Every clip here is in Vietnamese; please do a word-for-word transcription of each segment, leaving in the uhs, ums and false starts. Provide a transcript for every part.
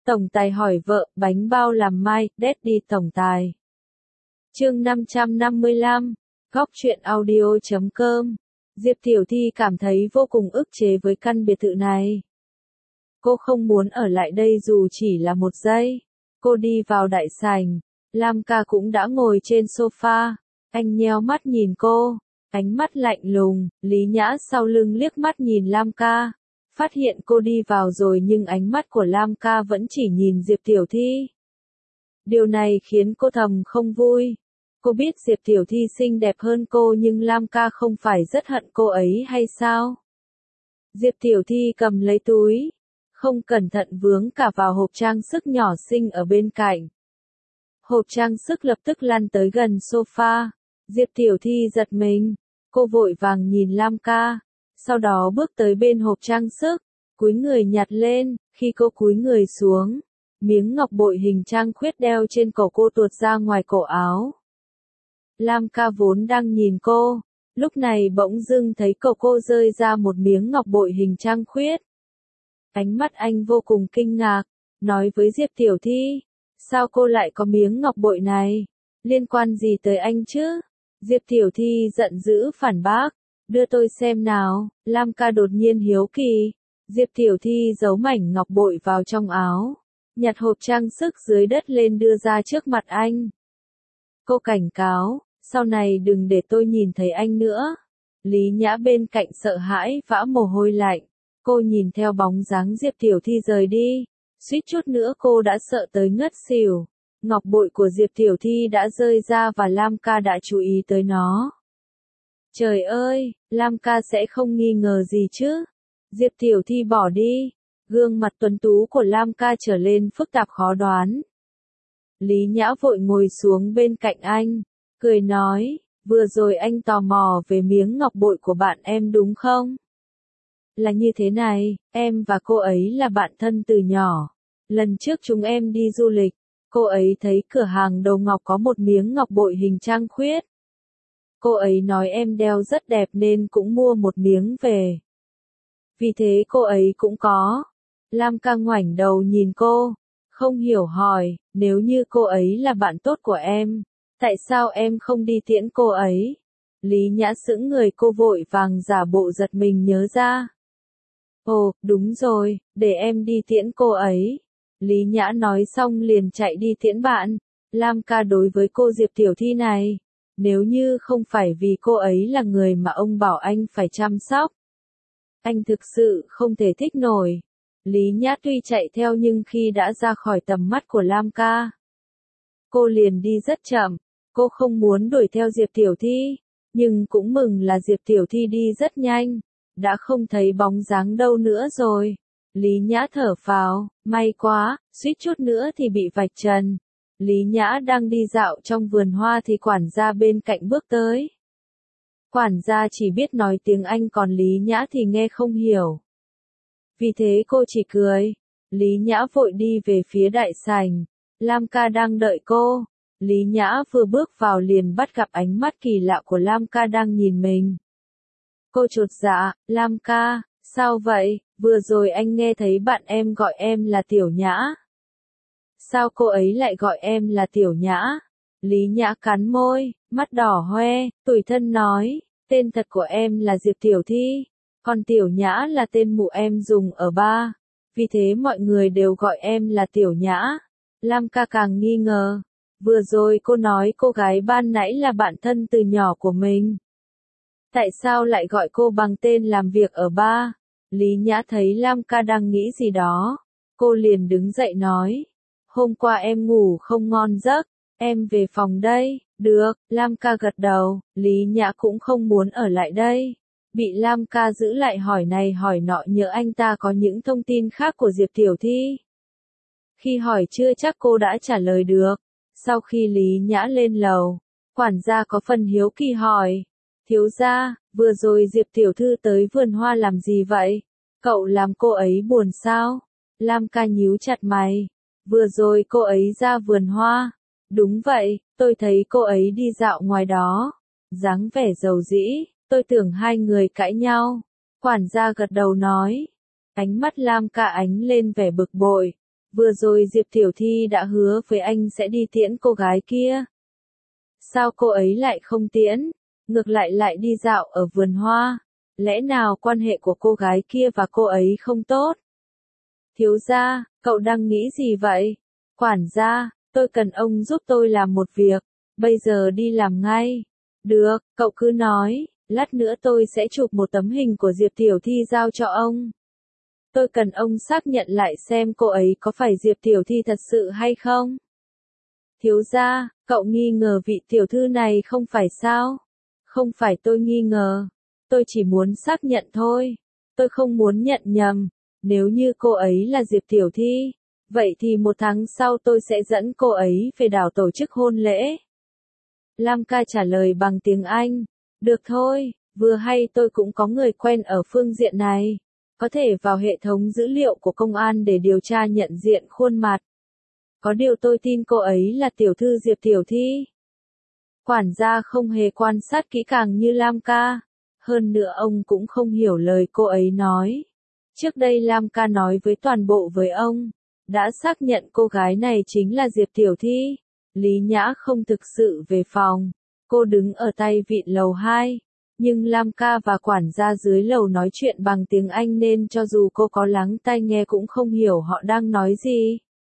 Tổng tài hỏi vợ, bánh bao làm mai, Daddy tổng tài. Chương năm trăm năm mươi lăm, góc truyện audio chấm com. Diệp Tiểu Thi cảm thấy vô cùng ức chế với căn biệt thự này. Cô không muốn ở lại đây dù chỉ là một giây. Cô đi vào đại sảnh, Lam Ca cũng đã ngồi trên sofa. Anh nheo mắt nhìn cô, ánh mắt lạnh lùng. Lý Nhã sau lưng liếc mắt nhìn Lam Ca, phát hiện cô đi vào rồi nhưng ánh mắt của Lam Ca vẫn chỉ nhìn Diệp Tiểu Thi. Điều này khiến cô thầm không vui. Cô biết Diệp Tiểu Thi xinh đẹp hơn cô nhưng Lam Ca không phải rất hận cô ấy hay sao? Diệp Tiểu Thi cầm lấy túi, không cẩn thận vướng cả vào hộp trang sức nhỏ xinh ở bên cạnh. Hộp trang sức lập tức lăn tới gần sofa. Diệp Tiểu Thi giật mình, cô vội vàng nhìn Lam Ca, sau đó bước tới bên hộp trang sức, cúi người nhặt lên. Khi cô cúi người xuống, miếng ngọc bội hình trang khuyết đeo trên cổ cô tuột ra ngoài cổ áo. Lam Ca vốn đang nhìn cô, lúc này bỗng dưng thấy cổ cô rơi ra một miếng ngọc bội hình trang khuyết. Ánh mắt anh vô cùng kinh ngạc, nói với Diệp Tiểu Thi, sao cô lại có miếng ngọc bội này? Liên quan gì tới anh chứ? Diệp Tiểu Thi giận dữ phản bác, đưa tôi xem nào. Lam Ca đột nhiên hiếu kỳ. Diệp Tiểu Thi giấu mảnh ngọc bội vào trong áo, nhặt hộp trang sức dưới đất lên đưa ra trước mặt anh. Cô cảnh cáo, sau này đừng để tôi nhìn thấy anh nữa. Lý Nhã bên cạnh sợ hãi vã mồ hôi lạnh. Cô nhìn theo bóng dáng Diệp Tiểu Thi rời đi, suýt chút nữa cô đã sợ tới ngất xỉu. Ngọc bội của Diệp Tiểu Thi đã rơi ra và Lam Ca đã chú ý tới nó. Trời ơi, Lam Ca sẽ không nghi ngờ gì chứ? Diệp Tiểu Thi bỏ đi, gương mặt tuấn tú của Lam Ca trở lên phức tạp khó đoán. Lý Nhã vội ngồi xuống bên cạnh anh, cười nói, vừa rồi anh tò mò về miếng ngọc bội của bạn em đúng không? Là như thế này, em và cô ấy là bạn thân từ nhỏ. Lần trước chúng em đi du lịch, cô ấy thấy cửa hàng đồ ngọc có một miếng ngọc bội hình trang khuyết. Cô ấy nói em đeo rất đẹp nên cũng mua một miếng về. Vì thế cô ấy cũng có. Lam Ca ngoảnh đầu nhìn cô, không hiểu hỏi, nếu như cô ấy là bạn tốt của em, tại sao em không đi tiễn cô ấy? Lý Nhã sững người, cô vội vàng giả bộ giật mình nhớ ra. Ồ, đúng rồi, để em đi tiễn cô ấy. Lý Nhã nói xong liền chạy đi tiễn bạn. Lam Ca đối với cô Diệp Tiểu Thi này, nếu như không phải vì cô ấy là người mà ông bảo anh phải chăm sóc, anh thực sự không thể thích nổi. Lý Nhã tuy chạy theo nhưng khi đã ra khỏi tầm mắt của Lam Ca, cô liền đi rất chậm. Cô không muốn đuổi theo Diệp Tiểu Thi, nhưng cũng mừng là Diệp Tiểu Thi đi rất nhanh, đã không thấy bóng dáng đâu nữa rồi. Lý Nhã thở phào, may quá, suýt chút nữa thì bị vạch trần. Lý Nhã đang đi dạo trong vườn hoa thì quản gia bên cạnh bước tới. Quản gia chỉ biết nói tiếng Anh còn Lý Nhã thì nghe không hiểu. Vì thế cô chỉ cười. Lý Nhã vội đi về phía đại sảnh. Lam Ca đang đợi cô. Lý Nhã vừa bước vào liền bắt gặp ánh mắt kỳ lạ của Lam Ca đang nhìn mình. Cô chột dạ, Lam Ca, sao vậy? Vừa rồi anh nghe thấy bạn em gọi em là Tiểu Nhã. Sao cô ấy lại gọi em là Tiểu Nhã? Lý Nhã cắn môi, mắt đỏ hoe, tủi thân nói, tên thật của em là Diệp Tiểu Thi, còn Tiểu Nhã là tên mụ em dùng ở ba, vì thế mọi người đều gọi em là Tiểu Nhã. Lam Ca càng nghi ngờ, vừa rồi cô nói cô gái ban nãy là bạn thân từ nhỏ của mình. Tại sao lại gọi cô bằng tên làm việc ở ba? Lý Nhã thấy Lam Ca đang nghĩ gì đó, cô liền đứng dậy nói, hôm qua em ngủ không ngon giấc, em về phòng đây. Được, Lam Ca gật đầu. Lý Nhã cũng không muốn ở lại đây, bị Lam Ca giữ lại hỏi này hỏi nọ nhớ anh ta có những thông tin khác của Diệp Tiểu Thi. Khi hỏi chưa chắc cô đã trả lời được. Sau khi Lý Nhã lên lầu, quản gia có phần hiếu kỳ hỏi, thiếu gia, vừa rồi Diệp Tiểu Thư tới vườn hoa làm gì vậy? Cậu làm cô ấy buồn sao? Lam Ca nhíu chặt mày, vừa rồi cô ấy ra vườn hoa. Đúng vậy, tôi thấy cô ấy đi dạo ngoài đó, dáng vẻ dầu dĩ, tôi tưởng hai người cãi nhau. Quản gia gật đầu nói, ánh mắt Lam Ca ánh lên vẻ bực bội, Vừa rồi Diệp Tiểu Thi đã hứa với anh sẽ đi tiễn cô gái kia. Sao cô ấy lại không tiễn, ngược lại lại đi dạo ở vườn hoa? Lẽ nào quan hệ của cô gái kia và cô ấy không tốt? Thiếu gia, cậu đang nghĩ gì vậy? Quản gia, tôi cần ông giúp tôi làm một việc, bây giờ đi làm ngay. Được, cậu cứ nói, lát nữa tôi sẽ chụp một tấm hình của Diệp Tiểu Thi giao cho ông. Tôi cần ông xác nhận lại xem cô ấy có phải Diệp Tiểu Thi thật sự hay không. Thiếu gia, cậu nghi ngờ vị tiểu thư này không phải sao? Không phải tôi nghi ngờ. Tôi chỉ muốn xác nhận thôi. Tôi không muốn nhận nhầm. Nếu như cô ấy là Diệp Tiểu Thi, vậy thì một tháng sau tôi sẽ dẫn cô ấy về đảo tổ chức hôn lễ. Lam ca trả lời bằng tiếng Anh. Được thôi, vừa hay tôi cũng có người quen ở phương diện này. Có thể vào hệ thống dữ liệu của công an để điều tra nhận diện khuôn mặt. Có điều tôi tin cô ấy là tiểu thư Diệp Tiểu Thi. Quản gia không hề quan sát kỹ càng như Lam ca. Hơn nữa ông cũng không hiểu lời cô ấy nói. Trước đây Lam ca nói với toàn bộ với ông. Đã xác nhận cô gái này chính là Diệp Tiểu Thi. Lý Nhã không thực sự về phòng. Cô đứng ở tay vịn lầu hai. Nhưng Lam ca và quản gia dưới lầu nói chuyện bằng tiếng Anh nên cho dù cô có lắng tai nghe cũng không hiểu họ đang nói gì.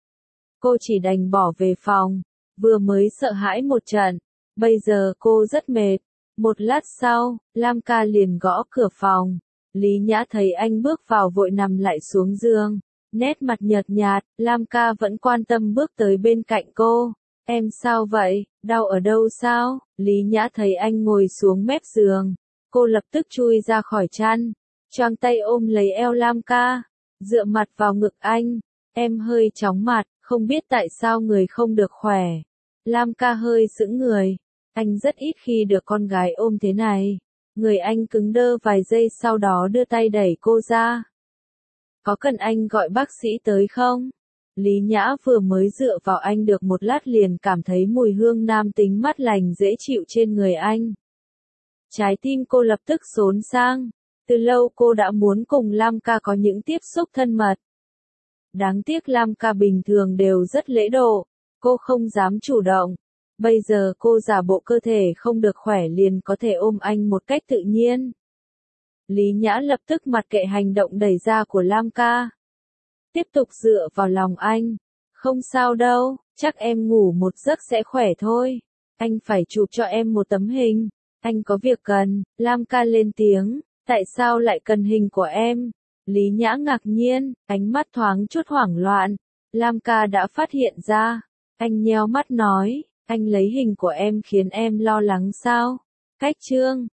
Cô chỉ đành bỏ về phòng. Vừa mới sợ hãi một trận. Bây giờ cô rất mệt. Một lát sau, Lam ca liền gõ cửa phòng. Lý Nhã thấy anh bước vào vội nằm lại xuống giường. Nét mặt nhợt nhạt, Lam ca vẫn quan tâm bước tới bên cạnh cô. Em sao vậy, đau ở đâu sao? Lý Nhã thấy anh ngồi xuống mép giường. Cô lập tức chui ra khỏi chăn. Choàng tay ôm lấy eo Lam ca. Dựa mặt vào ngực anh. Em hơi chóng mặt, không biết tại sao người không được khỏe. Lam ca hơi sững người. Anh rất ít khi được con gái ôm thế này. Người anh cứng đơ vài giây sau đó đưa tay đẩy cô ra. Có cần anh gọi bác sĩ tới không? Lý Nhã vừa mới dựa vào anh được một lát liền cảm thấy mùi hương nam tính mát lành dễ chịu trên người anh. Trái tim cô lập tức xốn sang. Từ lâu cô đã muốn cùng Lam ca có những tiếp xúc thân mật. Đáng tiếc Lam ca bình thường đều rất lễ độ. Cô không dám chủ động. Bây giờ cô giả bộ cơ thể không được khỏe liền có thể ôm anh một cách tự nhiên. Lý Nhã lập tức mặc kệ hành động đẩy ra của Lam ca. Tiếp tục dựa vào lòng anh. Không sao đâu, chắc em ngủ một giấc sẽ khỏe thôi. Anh phải chụp cho em một tấm hình. Anh có việc cần, Lam ca lên tiếng. Tại sao lại cần hình của em? Lý Nhã ngạc nhiên, ánh mắt thoáng chút hoảng loạn. Lam ca đã phát hiện ra. Anh nheo mắt nói, anh lấy hình của em khiến em lo lắng sao? Cách chương